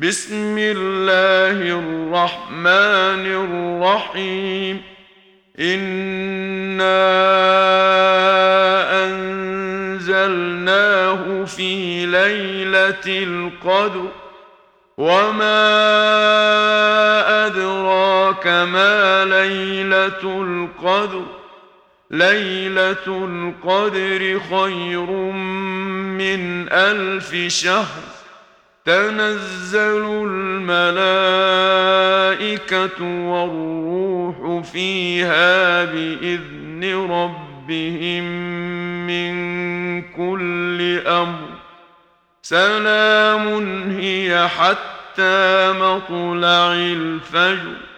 بسم الله الرحمن الرحيم. إنا أنزلناه في ليلة القدر، وما أدراك ما ليلة القدر. ليلة القدر خير من 1000 شهر. تنزل الملائكة والروح فيها بإذن ربهم من كل أمر. سلام هي حتى مطلع الفجر.